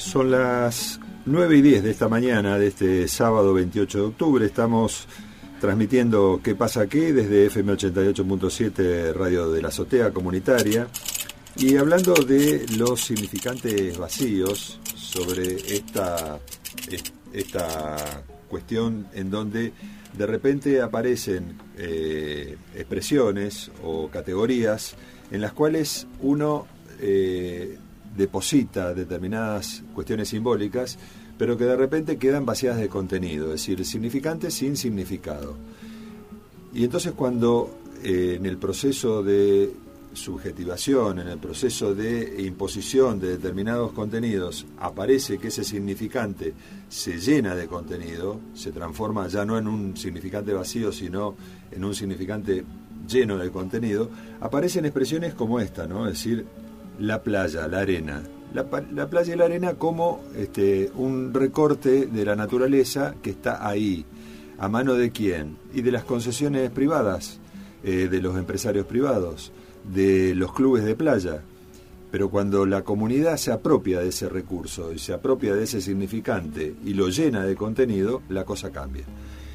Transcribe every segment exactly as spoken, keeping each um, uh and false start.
Son las nueve y diez de esta mañana de este sábado veintiocho de octubre. Estamos transmitiendo ¿Qué pasa aquí? Desde F M ochenta y ocho punto siete, Radio de la Azotea Comunitaria, y hablando de los significantes vacíos sobre esta, esta cuestión en donde de repente aparecen eh, expresiones o categorías en las cuales uno eh, deposita determinadas cuestiones simbólicas, pero que de repente quedan vacías de contenido, es decir, significante sin significado. Y entonces cuando eh, en el proceso de subjetivación, en el proceso de imposición de determinados contenidos, aparece que ese significante se llena de contenido, se transforma ya no en un significante vacío, sino en un significante lleno de contenido, aparecen expresiones como esta, ¿no? Es decir, la playa, la arena. La, la playa y la arena como este, un recorte de la naturaleza que está ahí. ¿A mano de quién? Y de las concesiones privadas, eh, de los empresarios privados, de los clubes de playa. Pero cuando la comunidad se apropia de ese recurso y se apropia de ese significante y lo llena de contenido, la cosa cambia.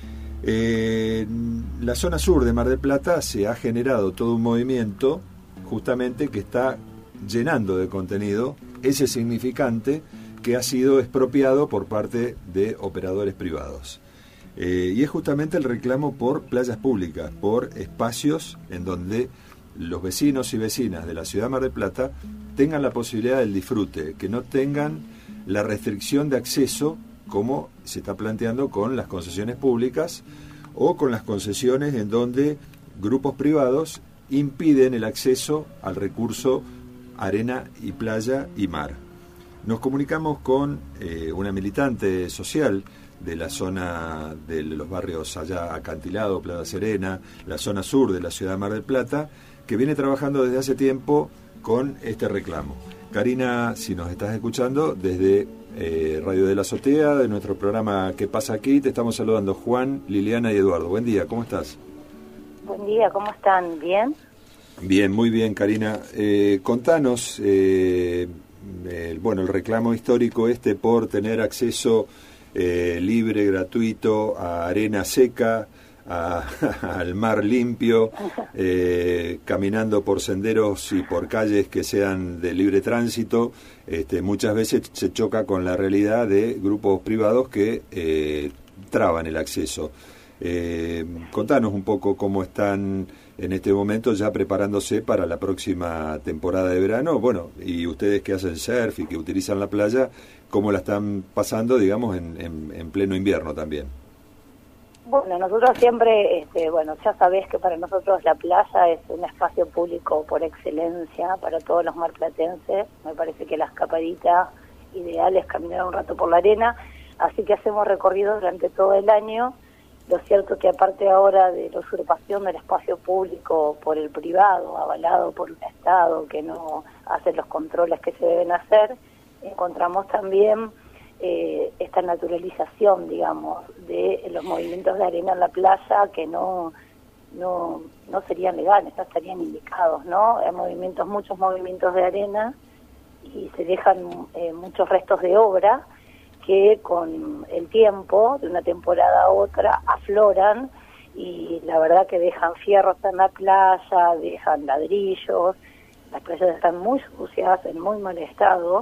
Eh, en la zona sur de Mar del Plata se ha generado todo un movimiento justamente que está llenando de contenido ese significante que ha sido expropiado por parte de operadores privados. Eh, y es justamente el reclamo por playas públicas, por espacios en donde los vecinos y vecinas de la ciudad de Mar del Plata tengan la posibilidad del disfrute, que no tengan la restricción de acceso como se está planteando con las concesiones públicas o con las concesiones en donde grupos privados impiden el acceso al recurso arena y playa y mar. Nos comunicamos con eh, una militante social de la zona de los barrios allá Acantilado, Playa Serena, la zona sur de la ciudad de Mar del Plata, que viene trabajando desde hace tiempo con este reclamo. Karina, si nos estás escuchando, desde eh, Radio de la Azotea, de nuestro programa ¿Qué pasa aquí? Te estamos saludando Juan, Liliana y Eduardo. Buen día, ¿cómo estás? Buen día, ¿cómo están? ¿Bien? Bien, muy bien, Karina. Eh, contanos, eh, el, bueno, el reclamo histórico este por tener acceso eh, libre, gratuito a arena seca, a, al mar limpio, eh, caminando por senderos y por calles que sean de libre tránsito. Este, muchas veces se choca con la realidad de grupos privados que eh, traban el acceso. Eh, contanos un poco cómo están en este momento ya preparándose para la próxima temporada de verano, bueno, y ustedes que hacen surf y que utilizan la playa, cómo la están pasando, digamos, en, en, en pleno invierno también. Bueno, nosotros siempre, este, bueno, ya sabés que para nosotros la playa es un espacio público por excelencia para todos los marplatenses. Me parece que la escapadita ideal es caminar un rato por la arena, así que hacemos recorridos durante todo el año. Lo cierto es que aparte ahora de la usurpación del espacio público por el privado, avalado por un Estado que no hace los controles que se deben hacer, encontramos también eh, esta naturalización, digamos, de los movimientos de arena en la playa que no no no serían legales, no estarían indicados, ¿no? Hay movimientos, muchos movimientos de arena y se dejan eh, muchos restos de obra que con el tiempo, de una temporada a otra, afloran y la verdad que dejan fierros en la playa, dejan ladrillos, las playas están muy sucias, en muy mal estado.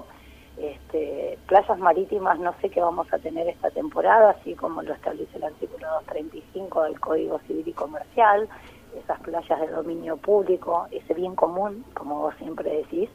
Este, playas marítimas no sé qué vamos a tener esta temporada, así como lo establece el artículo doscientos treinta y cinco del Código Civil y Comercial, esas playas de dominio público, ese bien común, como vos siempre decís.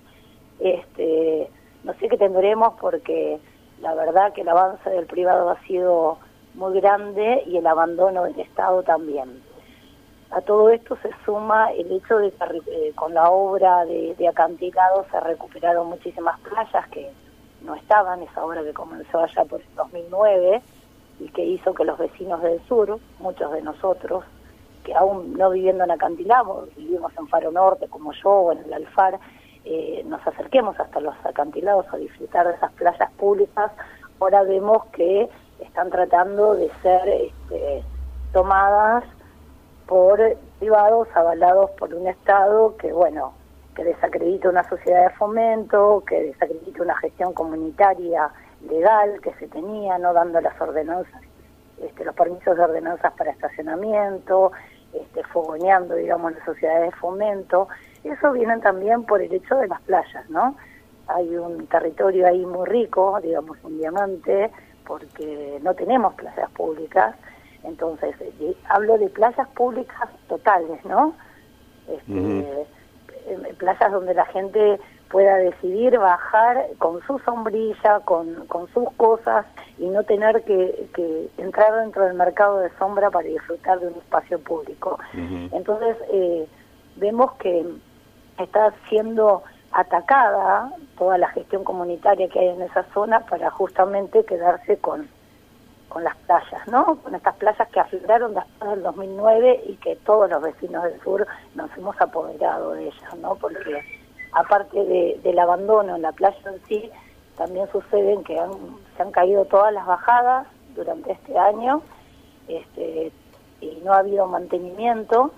Este, no sé qué tendremos porque la verdad que el avance del privado ha sido muy grande y el abandono del Estado también. A todo esto se suma el hecho de que eh, con la obra de, de acantilado se recuperaron muchísimas playas que no estaban, esa obra que comenzó allá por el dos mil nueve y que hizo que los vecinos del sur, muchos de nosotros, que aún no viviendo en acantilado, vivimos en Faro Norte como yo o en el Alfar, Eh, nos acerquemos hasta los acantilados a disfrutar de esas playas públicas. Ahora vemos que están tratando de ser este, tomadas por privados avalados por un Estado que, bueno, que desacredita una sociedad de fomento, que desacredita una gestión comunitaria legal que se tenía, no dando las ordenanzas, este, los permisos de ordenanzas para estacionamiento, este, fogoneando, digamos, las sociedades de fomento. Eso viene también por el hecho de las playas, ¿no? Hay un territorio ahí muy rico, digamos, un diamante, porque no tenemos playas públicas. Entonces, eh, hablo de playas públicas totales, ¿no? Este, uh-huh. eh, playas donde la gente pueda decidir bajar con su sombrilla, con, con sus cosas, y no tener que, que entrar dentro del mercado de sombra para disfrutar de un espacio público. Uh-huh. Entonces, eh, vemos que está siendo atacada toda la gestión comunitaria que hay en esa zona para justamente quedarse con con las playas, ¿no? Con estas playas que afloraron después del dos mil nueve y que todos los vecinos del sur nos hemos apoderado de ellas, ¿no? Porque aparte de, del abandono en la playa en sí, también suceden que han, se han caído todas las bajadas durante este año, este, y no ha habido mantenimiento,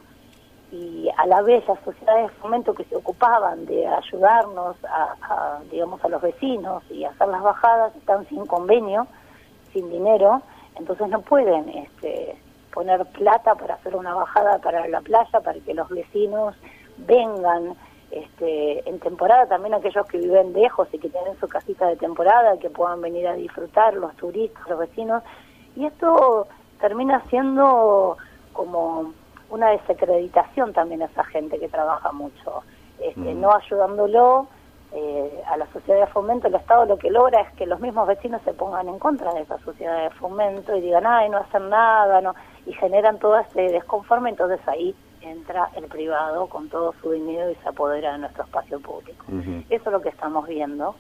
y a la vez las sociedades de fomento que se ocupaban de ayudarnos a, a digamos, a los vecinos y hacer las bajadas están sin convenio, sin dinero, entonces no pueden este, poner plata para hacer una bajada para la playa, para que los vecinos vengan este, en temporada, también aquellos que viven lejos y que tienen su casita de temporada, que puedan venir a disfrutar, los turistas, los vecinos, y esto termina siendo como una desacreditación también a esa gente que trabaja mucho, este, mm. no ayudándolo. Eh, a la sociedad de fomento, el Estado lo que logra es que los mismos vecinos se pongan en contra de esa sociedad de fomento y digan, ay, no hacen nada, no, y generan todo este desconforme. Entonces ahí entra el privado con todo su dinero y se apodera de nuestro espacio público. Uh-huh. Eso es lo que estamos viendo.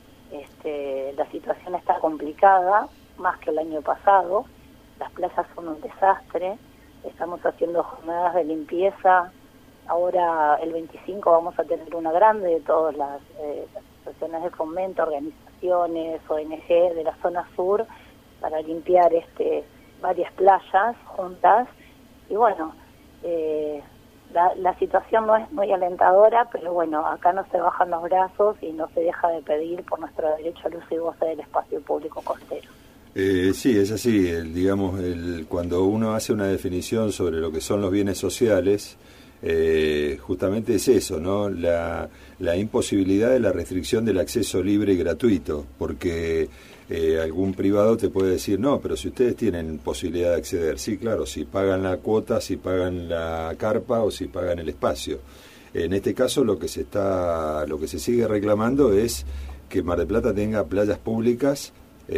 Este, la situación está complicada, más que el año pasado, las playas son un desastre, estamos haciendo jornadas de limpieza. Ahora el veinticinco vamos a tener una grande de todas las, eh, las asociaciones de fomento, organizaciones, O N G de la zona sur, para limpiar este varias playas juntas. Y bueno, eh, la, la situación no es muy alentadora, pero bueno, acá no se bajan los brazos y no se deja de pedir por nuestro derecho al uso y goce del espacio público costero. Eh, sí, es así, el, digamos, el, cuando uno hace una definición sobre lo que son los bienes sociales, Eh, justamente es eso, ¿no? La, la imposibilidad de la restricción del acceso libre y gratuito, porque eh, algún privado te puede decir, no, pero si ustedes tienen posibilidad de acceder, sí, claro, si pagan la cuota, si pagan la carpa o si pagan el espacio. En este caso lo que se está, lo que se sigue reclamando es que Mar del Plata tenga playas públicas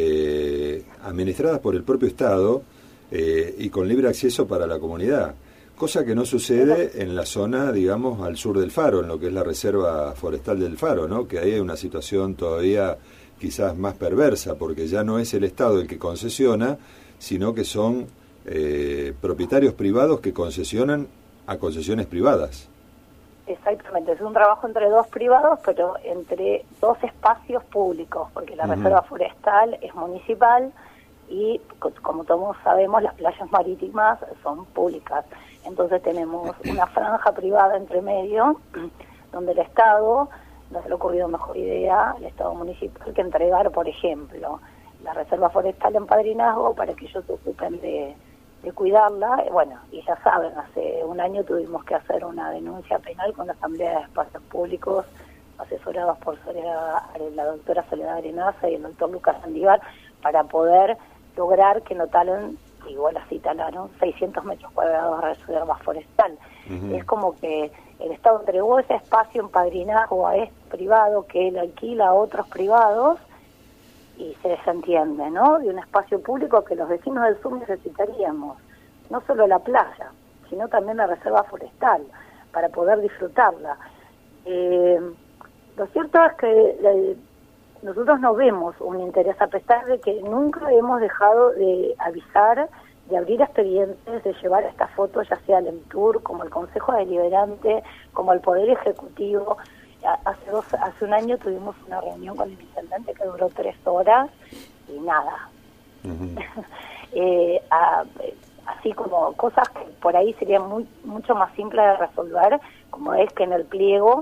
eh, administradas por el propio Estado eh, y con libre acceso para la comunidad. Cosa que no sucede en la zona, digamos, al sur del Faro, en lo que es la reserva forestal del Faro, ¿no? Que ahí hay una situación todavía quizás más perversa, porque ya no es el Estado el que concesiona, sino que son eh, propietarios privados que concesionan a concesiones privadas. Exactamente, es un trabajo entre dos privados, pero entre dos espacios públicos, porque la uh-huh. reserva forestal es municipal y, como todos sabemos, las playas marítimas son públicas. Entonces tenemos una franja privada entre medio, donde el Estado, no se le ha ocurrido mejor idea, el Estado municipal, que entregar, por ejemplo, la reserva forestal en Padrinazgo para que ellos se ocupen de, de cuidarla. Bueno, y ya saben, hace un año tuvimos que hacer una denuncia penal con la Asamblea de Espacios Públicos, asesorados por Soledad, la doctora Soledad Arenaza y el doctor Lucas Sandivar, para poder lograr que no talen, igual así talaron, seiscientos metros cuadrados de reserva forestal. Uh-huh. Es como que el Estado entregó ese espacio en Padrinazgo a este privado que él alquila a otros privados y se desentiende, ¿no? De un espacio público que los vecinos del sur necesitaríamos, no solo la playa, sino también la reserva forestal, para poder disfrutarla. Eh, lo cierto es que eh, nosotros no vemos un interés, a pesar de que nunca hemos dejado de avisar, de abrir expedientes, de llevar esta foto, ya sea al EMTUR, como el Consejo Deliberante, como el Poder Ejecutivo. Hace, dos, hace un año tuvimos una reunión con el intendente que duró tres horas y nada. Uh-huh. eh, a, así como cosas que por ahí serían muy mucho más simples de resolver, como es que en el pliego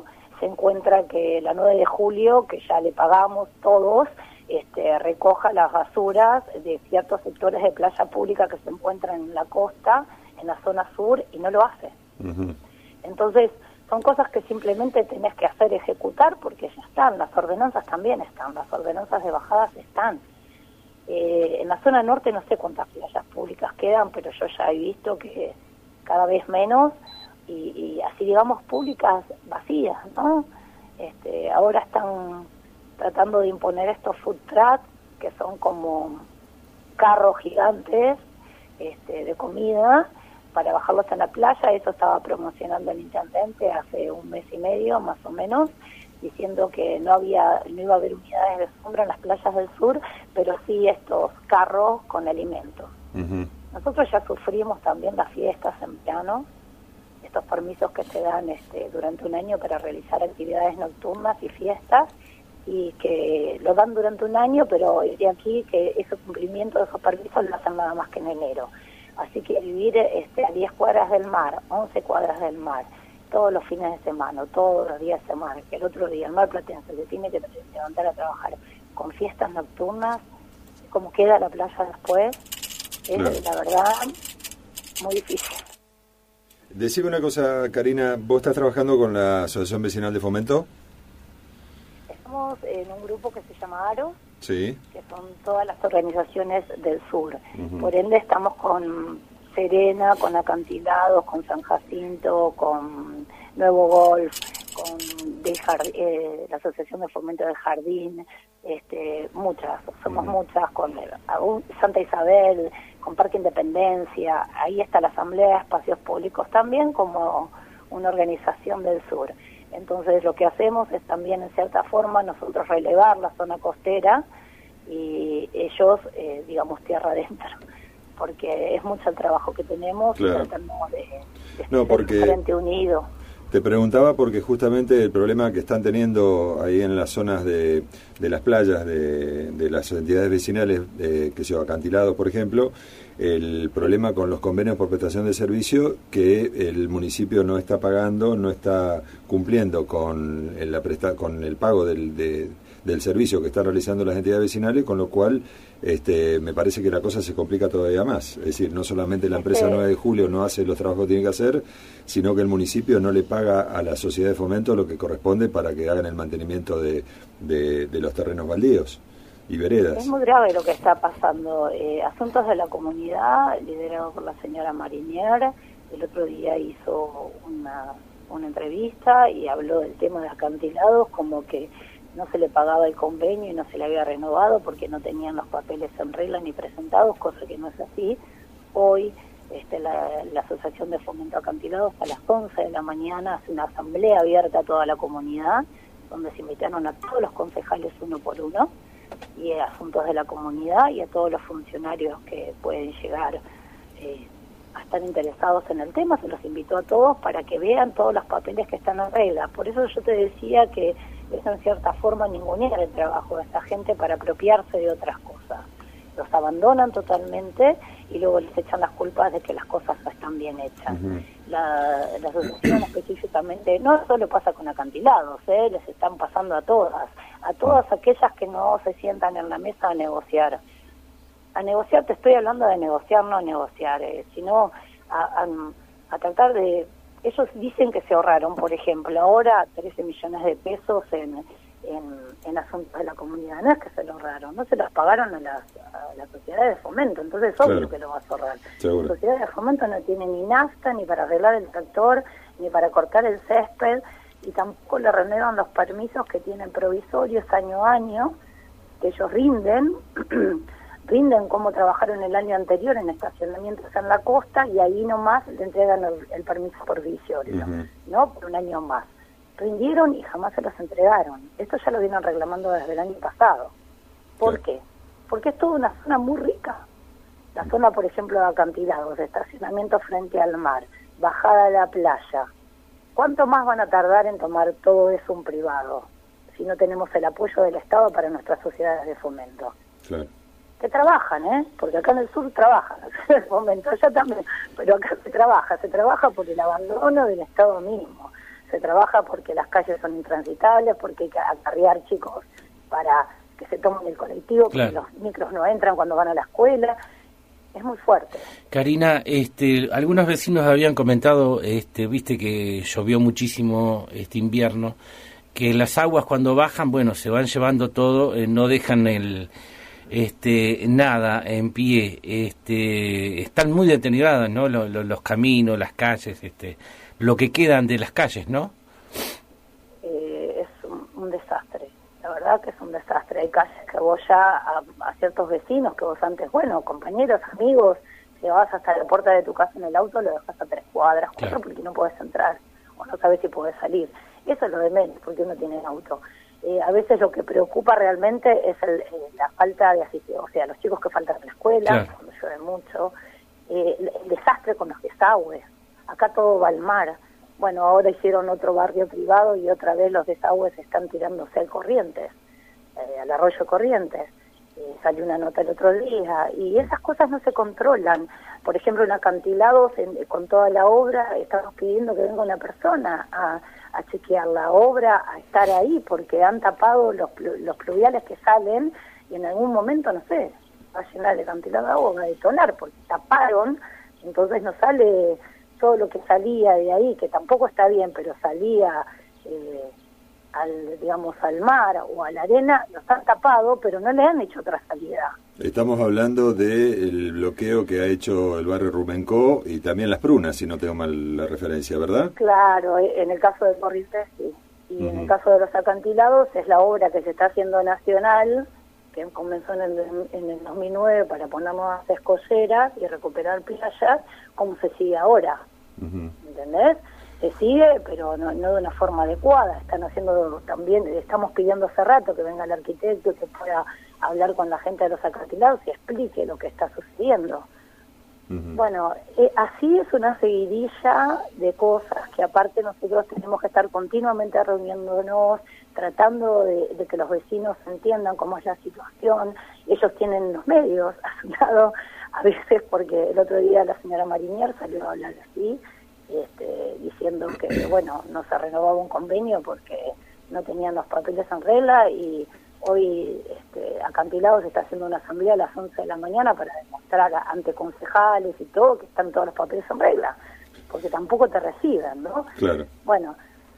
se encuentra que la nueve de julio, que ya le pagamos todos, este, recoja las basuras de ciertos sectores de playa pública que se encuentran en la costa, en la zona sur, y no lo hace. Uh-huh. Entonces, son cosas que simplemente tenés que hacer ejecutar porque ya están, las ordenanzas también están, las ordenanzas de bajadas están. Eh, en la zona norte no sé cuántas playas públicas quedan, pero yo ya he visto que cada vez menos, y, y así digamos públicas vacías, ¿no? Este, ahora están tratando de imponer estos food trucks, que son como carros gigantes este, de comida, para bajarlos en la playa. Eso estaba promocionando el intendente hace un mes y medio, más o menos, diciendo que no había, no iba a haber unidades de sombra en las playas del sur, pero sí estos carros con alimentos. Uh-huh. Nosotros ya sufrimos también las fiestas en verano, estos permisos que se dan este, durante un año para realizar actividades nocturnas y fiestas, y que lo dan durante un año, pero de aquí que ese cumplimiento de esos permisos lo hacen nada más que en enero. Así que vivir este, a diez cuadras del mar, once cuadras del mar, todos los fines de semana, todos los días de semana, que el otro día el mar platense se tiene que levantar a trabajar con fiestas nocturnas, como queda la playa después, es claro. La verdad muy difícil. Decime una cosa, Karina, ¿vos estás trabajando con la Asociación Vecinal de Fomento? Estamos en un grupo que se llama ARO, sí, que son todas las organizaciones del sur. Uh-huh. Por ende estamos con Serena, con Acantilados, con San Jacinto, con Nuevo Golf, con de Jardín, eh, la Asociación de Fomento del Jardín, este, muchas, somos uh-huh. muchas, con el, Santa Isabel, con Parque Independencia. Ahí está la Asamblea de Espacios Públicos también como una organización del sur. Entonces lo que hacemos es también en cierta forma nosotros relevar la zona costera y ellos, eh, digamos, tierra adentro, porque es mucho el trabajo que tenemos, claro. Y tratamos de, de no, porque Frente Unido. Te preguntaba porque justamente el problema que están teniendo ahí en las zonas de, de las playas de, de las entidades vecinales, eh, que sea Acantilados, por ejemplo, el problema con los convenios por prestación de servicio, que el municipio no está pagando, no está cumpliendo con el, la presta, con el pago del, de, del servicio que están realizando las entidades vecinales, con lo cual este, me parece que la cosa se complica todavía más. Es decir, no solamente la empresa nueve de julio no hace los trabajos que tiene que hacer, sino que el municipio no le paga a la sociedad de fomento lo que corresponde para que hagan el mantenimiento de, de, de los terrenos baldíos y veredas. Es muy grave lo que está pasando. Eh, Asuntos de la Comunidad, liderado por la señora Marinier, el otro día hizo una, una entrevista y habló del tema de acantilados, como que no se le pagaba el convenio y no se le había renovado porque no tenían los papeles en regla ni presentados, cosa que no es así. Hoy este, la, la Asociación de Fomento Acantilados a las once de la mañana hace una asamblea abierta a toda la comunidad, donde se invitaron a todos los concejales uno por uno, y a Asuntos de la Comunidad y a todos los funcionarios que pueden llegar eh, a estar interesados en el tema. Se los invitó a todos para que vean todos los papeles que están en regla. Por eso yo te decía que es en cierta forma ningunear el trabajo de esta gente para apropiarse de otras cosas. Los abandonan totalmente y luego les echan las culpas de que las cosas no están bien hechas. Uh-huh. La, la asociación específicamente, no solo pasa con acantilados, ¿eh? Les están pasando a todas, a todas aquellas que no se sientan en la mesa a negociar. A negociar, te estoy hablando de negociar, no a negociar, eh, sino a, a, a tratar de... Ellos dicen que se ahorraron, por ejemplo, ahora trece millones de pesos en, en, en asuntos de la comunidad. No es que se lo ahorraron, no se los pagaron a las, a las sociedades de fomento, entonces obvio claro. que lo vas a ahorrar. Las sociedades de fomento no tienen ni nafta, ni para arreglar el tractor, ni para cortar el césped, y tampoco le renuevan los permisos que tienen provisorios año a año, que ellos rinden, rinden cómo trabajaron el año anterior en estacionamientos en la costa, y ahí nomás le entregan el, el permiso provisorio, uh-huh. ¿no? Por un año más. Rindieron y jamás se los entregaron. Esto ya lo vienen reclamando desde el año pasado. ¿Por sí. qué? Porque es toda una zona muy rica. La zona, por ejemplo, de acantilados, de estacionamiento frente al mar, bajada a la playa. ¿Cuánto más van a tardar en tomar todo eso un privado si no tenemos el apoyo del Estado para nuestras sociedades de fomento? Claro. Que trabajan, ¿eh? Porque acá en el sur trabajan, en el fomento allá también, pero acá se trabaja, se trabaja por el abandono del Estado mismo. se trabaja porque las calles son intransitables, porque hay que acarrear chicos para que se tomen el colectivo, claro, porque los micros no entran cuando van a la escuela. Es muy fuerte. Karina, este, algunos vecinos habían comentado, este, viste que llovió muchísimo este invierno, que las aguas cuando bajan, bueno, se van llevando todo, eh, no dejan el este nada en pie, este, están muy deterioradas, ¿no? Los, los, los caminos, las calles, este, lo que quedan de las calles, ¿no? Eh, es un, un desastre. La verdad que es un desastre. Hay calles que vos ya, a, a ciertos vecinos que vos antes, bueno, compañeros, amigos, llevabas hasta la puerta de tu casa en el auto, lo dejas a tres cuadras, cuatro, claro, porque no podés entrar o no sabes si podés salir. Eso es lo de menos, porque uno tiene auto. Eh, a veces lo que preocupa realmente es el, eh, la falta de asistencia, o sea, los chicos que faltan a la escuela, claro, cuando llueve mucho, eh, el, el desastre con los desagües. Acá todo va al mar. Bueno, ahora hicieron otro barrio privado y otra vez los desagües están tirándose al Corrientes, eh, al arroyo Corrientes. Eh, salió una nota el otro día y esas cosas no se controlan. Por ejemplo, en acantilados, en, con toda la obra, estamos pidiendo que venga una persona a, a chequear la obra, a estar ahí, porque han tapado los, los pluviales que salen y en algún momento, no sé, va a llenar el acantilado de agua, va a detonar, porque taparon, entonces no sale todo lo que salía de ahí, que tampoco está bien, pero salía eh, al, digamos, al mar o a la arena, los han tapado, pero no le han hecho otra salida. Estamos hablando del bloqueo que ha hecho el barrio Rumencó y también Las Prunas, si no tengo mal la referencia, ¿verdad? Claro, en el caso de Corrientes sí, y uh-huh. en el caso de los acantilados es la obra que se está haciendo nacional, que comenzó en el, en el dos mil nueve para poner nuevas escolleras y recuperar playas, como se sigue ahora. Uh-huh. ¿Entendés? Se sigue, pero no, no de una forma adecuada. Están haciendo también, estamos pidiendo hace rato que venga el arquitecto que pueda hablar con la gente de los acantilados y explique lo que está sucediendo. Uh-huh. Bueno, eh, así es una seguidilla de cosas que aparte nosotros tenemos que estar continuamente reuniéndonos, tratando de, de que los vecinos entiendan cómo es la situación. Ellos tienen los medios a su lado, a veces porque el otro día la señora Marinier salió a hablar así, este, diciendo que, bueno, no se renovaba un convenio porque no tenían los papeles en regla y hoy este, Acantilados está haciendo una asamblea a las once de la mañana para demostrar ante concejales y todo que están todos los papeles en regla, porque tampoco te reciben, ¿no? Claro. Bueno,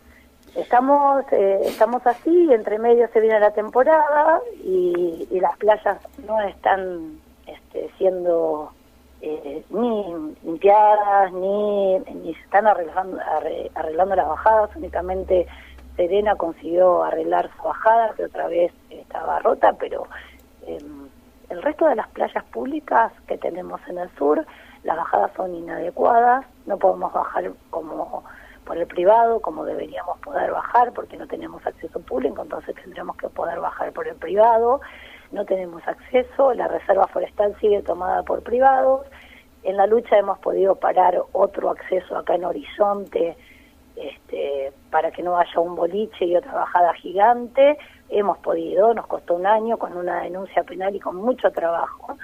estamos eh, estamos así, entre medio se viene la temporada y, y las playas no están este, siendo eh, ni limpiadas, ni, ni se están arreglando, arre, arreglando las bajadas, únicamente Serena consiguió arreglar su bajada, que otra vez estaba rota, pero eh, el resto de las playas públicas que tenemos en el sur, las bajadas son inadecuadas, no podemos bajar como por el privado, como deberíamos poder bajar, porque no tenemos acceso público, entonces tendremos que poder bajar por el privado, no tenemos acceso, la reserva forestal sigue tomada por privados, en la lucha hemos podido parar otro acceso acá en Horizonte, este, para que no haya un boliche y otra bajada gigante, hemos podido, nos costó un año con una denuncia penal y con mucho trabajo,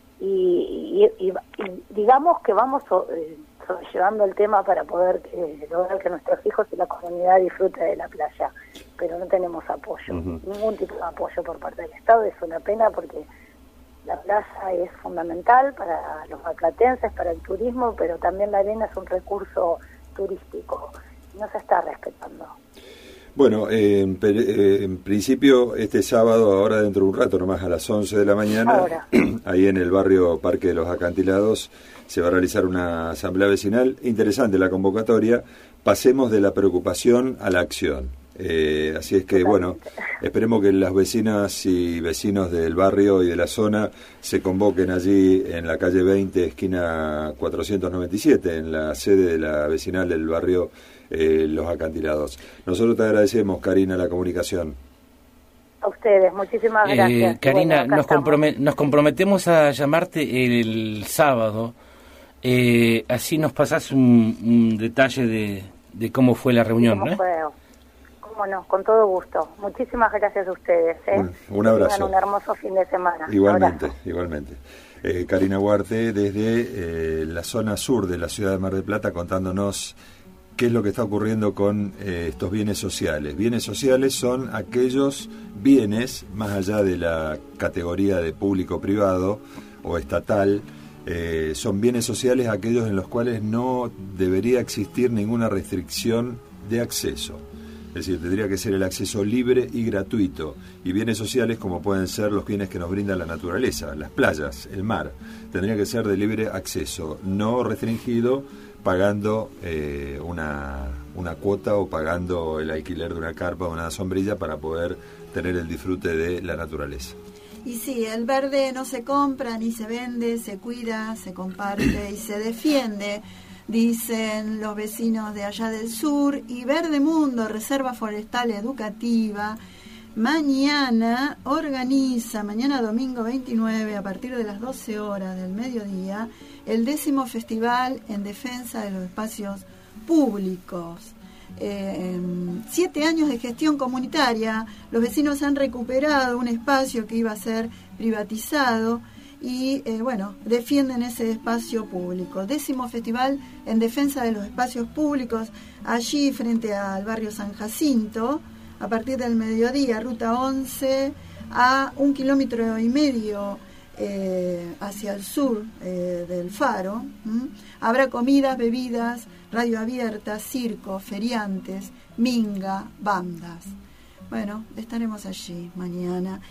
y, y, y, y digamos que vamos eh, llevando el tema para poder eh, lograr que nuestros hijos y la comunidad disfruten de la playa, pero no tenemos apoyo, uh-huh. ningún tipo de apoyo por parte del Estado. Es una pena porque la playa es fundamental para los marplatenses, para el turismo, pero también la arena es un recurso turístico, no se está respetando. Bueno, eh, en, eh, en principio este sábado, ahora dentro de un rato, nomás a las once de la mañana, ahora. Ahí en el barrio Parque de los Acantilados, se va a realizar una asamblea vecinal. Interesante la convocatoria. Pasemos de la preocupación a la acción. Eh, así es que, Totalmente. bueno, esperemos que las vecinas y vecinos del barrio y de la zona se convoquen allí en la calle veinte, esquina cuatrocientos noventa y siete, en la sede de la vecinal del barrio eh, Los Acantilados. Nosotros te agradecemos, Karina, la comunicación. A ustedes, muchísimas gracias. Eh, Karina, bueno, nos, compromet- nos comprometemos a llamarte el sábado, eh, así nos pasás un, un detalle de, de cómo fue la reunión, ¿no? Cómo no, con todo gusto. Muchísimas gracias a ustedes. ¿eh? Un, un abrazo. Tengan un hermoso fin de semana. Igualmente, abrazo. igualmente. Eh, Karina Huarte, desde eh, la zona sur de la ciudad de Mar del Plata, contándonos ¿qué es lo que está ocurriendo con eh, estos bienes sociales? Bienes sociales son aquellos bienes, más allá de la categoría de público-privado o estatal, eh, son bienes sociales aquellos en los cuales no debería existir ninguna restricción de acceso. Es decir, tendría que ser el acceso libre y gratuito. Y bienes sociales como pueden ser los bienes que nos brinda la naturaleza, las playas, el mar. Tendría que ser de libre acceso, no restringido, pagando eh, una, una cuota o pagando el alquiler de una carpa o una sombrilla para poder tener el disfrute de la naturaleza. Y sí, el verde no se compra ni se vende, se cuida, se comparte y se defiende, dicen los vecinos de allá del sur. Y Verde Mundo, Reserva Forestal Educativa, mañana organiza, mañana domingo veintinueve, a partir de las doce horas del mediodía, el décimo festival en defensa de los espacios públicos. Eh, siete años de gestión comunitaria, los vecinos han recuperado un espacio que iba a ser privatizado y eh, bueno, defienden ese espacio público. Décimo festival en defensa de los espacios públicos, allí frente al barrio San Jacinto, a partir del mediodía, ruta once, a un kilómetro y medio eh, hacia el sur eh, del Faro. ¿Mm? Habrá comidas, bebidas, radio abierta, circo, feriantes, minga, bandas. Bueno, estaremos allí mañana.